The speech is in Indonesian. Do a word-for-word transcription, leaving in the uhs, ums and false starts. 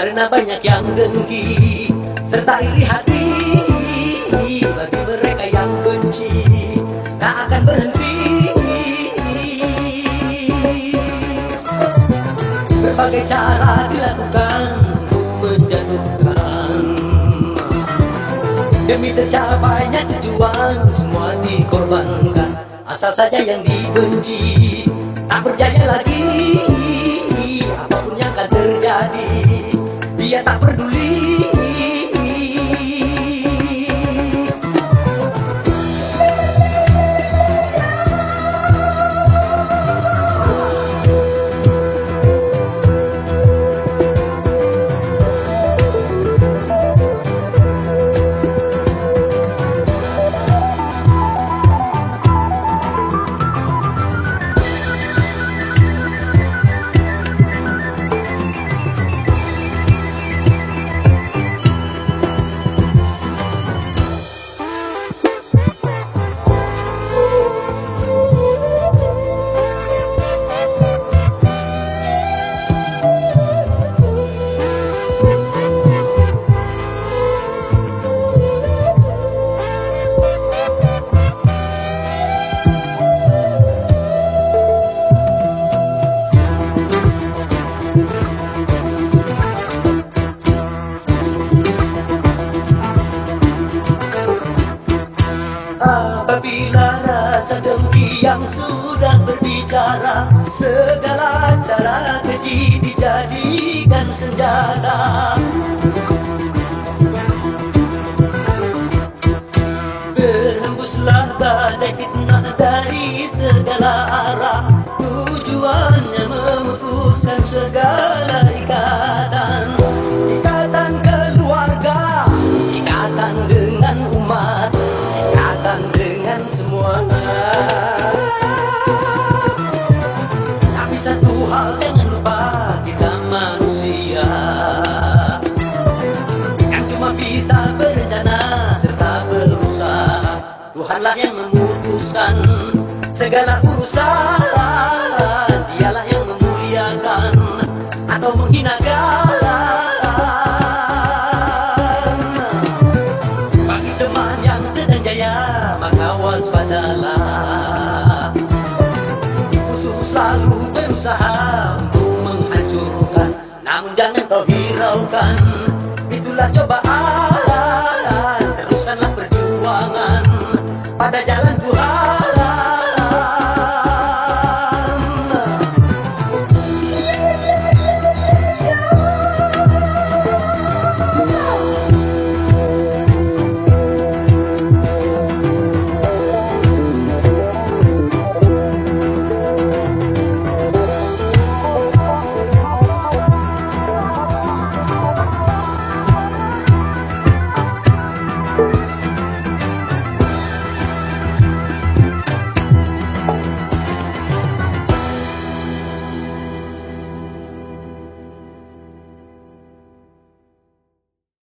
karena banyak yang dengki serta iri hati. Bagi mereka yang benci tak akan berhenti. Berbagai cara dilakukan untuk menjatuhkan, demi tercapainya tujuan semua dikorbankan. Asal saja yang dibenci tak berjaya lagi. Apapun yang akan terjadi, dia tak peduli. Apabila rasa dengki yang sudah berbicara, segala cara keji dijadikan senjata. Berhembuslah badai fitnah dari segala arah, tujuannya memutuskan segala ikatan. Ikatan keluarga, ikatan dengan umat, ikatan dengan semua. Tapi satu hal jangan lupa, kita manusia yang cuma bisa berencana serta berusaha. Tuhanlah yang memutuskan segala urusan.